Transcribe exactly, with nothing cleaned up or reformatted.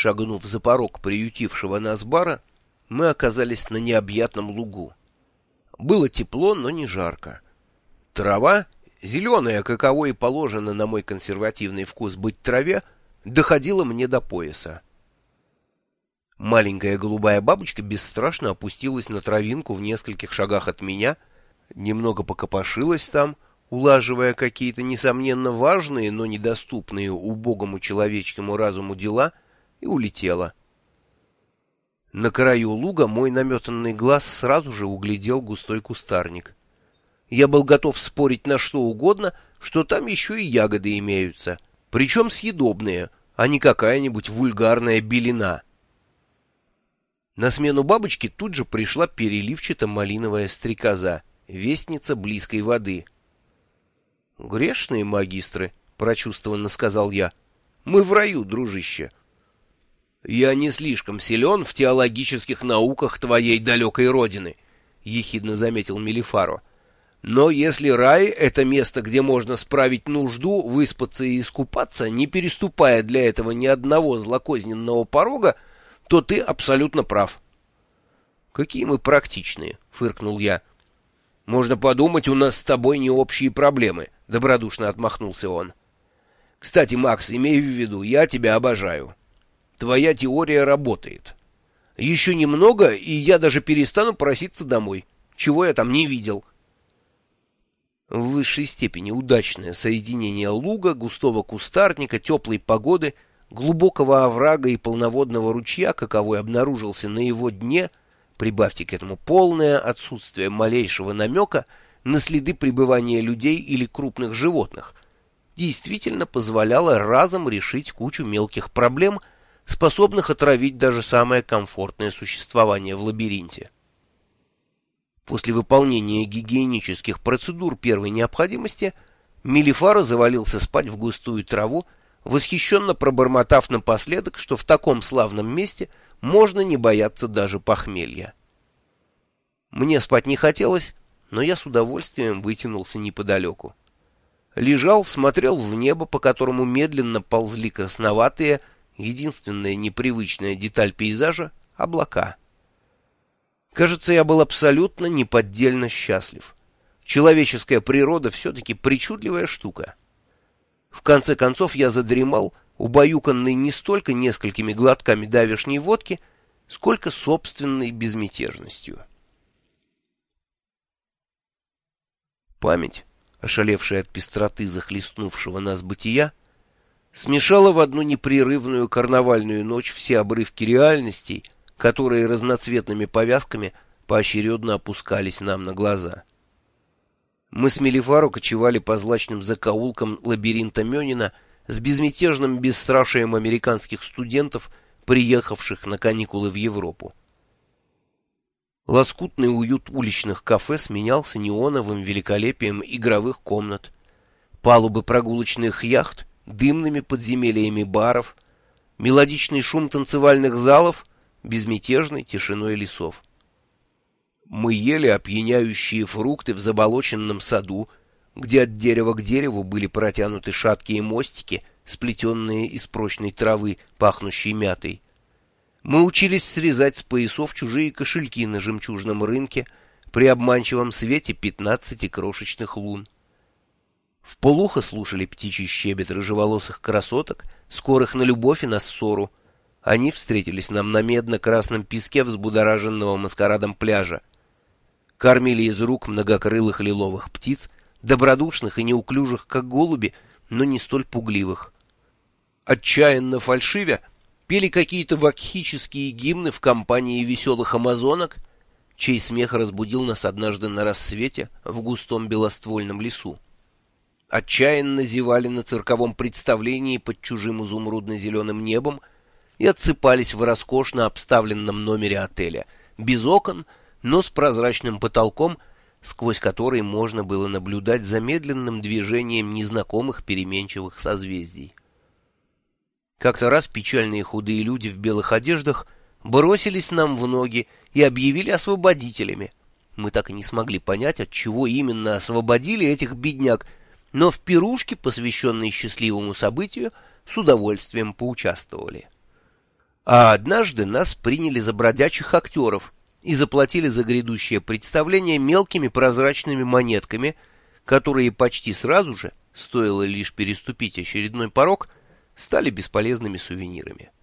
Шагнув за порог приютившего нас бара, мы оказались на необъятном лугу. Было тепло, но не жарко. Трава, зеленая, каково и положено на мой консервативный вкус быть траве, доходила мне до пояса. Маленькая голубая бабочка бесстрашно опустилась на травинку в нескольких шагах от меня, немного покопошилась там, улаживая какие-то, несомненно, важные, но недоступные убогому человеческому разуму дела, и улетела. На краю луга мой наметанный глаз сразу же углядел густой кустарник. Я был готов спорить на что угодно, что там еще и ягоды имеются, причем съедобные, а не какая-нибудь вульгарная белина. На смену бабочки тут же пришла переливчато-малиновая стрекоза, вестница близкой воды. «Грешные магистры», — прочувствованно сказал я, — «мы в раю, дружище». «Я не слишком силен в теологических науках твоей далекой родины», — ехидно заметил Мелифаро. «Но если рай — это место, где можно справить нужду, выспаться и искупаться, не переступая для этого ни одного злокозненного порога, то ты абсолютно прав». «Какие мы практичные», — фыркнул я. «Можно подумать, у нас с тобой не общие проблемы», — добродушно отмахнулся он. «Кстати, Макс, имей в виду, я тебя обожаю. Твоя теория работает. Еще немного, и я даже перестану проситься домой. Чего я там не видел». В высшей степени удачное соединение луга, густого кустарника, теплой погоды, глубокого оврага и полноводного ручья, каковой обнаружился на его дне, прибавьте к этому полное отсутствие малейшего намека на следы пребывания людей или крупных животных, действительно позволяло разом решить кучу мелких проблем, способных отравить даже самое комфортное существование в лабиринте. После выполнения гигиенических процедур первой необходимости Мелифаро завалился спать в густую траву, восхищенно пробормотав напоследок, что в таком славном месте можно не бояться даже похмелья. Мне спать не хотелось, но я с удовольствием вытянулся неподалеку. Лежал, смотрел в небо, по которому медленно ползли красноватые, единственная непривычная деталь пейзажа — облака. Кажется, я был абсолютно неподдельно счастлив. Человеческая природа все-таки причудливая штука. В конце концов я задремал, убаюканный не столько несколькими глотками давешней водки, сколько собственной безмятежностью. Память, ошалевшая от пестроты захлестнувшего нас бытия, смешала в одну непрерывную карнавальную ночь все обрывки реальностей, которые разноцветными повязками поочередно опускались нам на глаза. Мы с Мелифаро кочевали по злачным закоулкам лабиринта Мёнина с безмятежным бесстрашием американских студентов, приехавших на каникулы в Европу. Лоскутный уют уличных кафе сменялся неоновым великолепием игровых комнат, палубы прогулочных яхт дымными подземельями баров, мелодичный шум танцевальных залов безмятежной тишиной лесов. Мы ели опьяняющие фрукты в заболоченном саду, где от дерева к дереву были протянуты шаткие мостики, сплетенные из прочной травы, пахнущей мятой. Мы учились срезать с поясов чужие кошельки на жемчужном рынке при обманчивом свете пятнадцати крошечных лун. Вполуха слушали птичий щебет рыжеволосых красоток, скорых на любовь и на ссору. Они встретились нам на медно-красном песке взбудораженного маскарадом пляжа. Кормили из рук многокрылых лиловых птиц, добродушных и неуклюжих, как голуби, но не столь пугливых. Отчаянно фальшивя, пели какие-то вакхические гимны в компании веселых амазонок, чей смех разбудил нас однажды на рассвете в густом белоствольном лесу. Отчаянно зевали на цирковом представлении под чужим изумрудно-зеленым небом и отсыпались в роскошно обставленном номере отеля, без окон, но с прозрачным потолком, сквозь который можно было наблюдать за медленным движением незнакомых переменчивых созвездий. Как-то раз печальные худые люди в белых одеждах бросились нам в ноги и объявили освободителями. Мы так и не смогли понять, от чего именно освободили этих бедняк, но в пирушке, посвященной счастливому событию, с удовольствием поучаствовали. А однажды нас приняли за бродячих актеров и заплатили за грядущее представление мелкими прозрачными монетками, которые почти сразу же, стоило лишь переступить очередной порог, стали бесполезными сувенирами.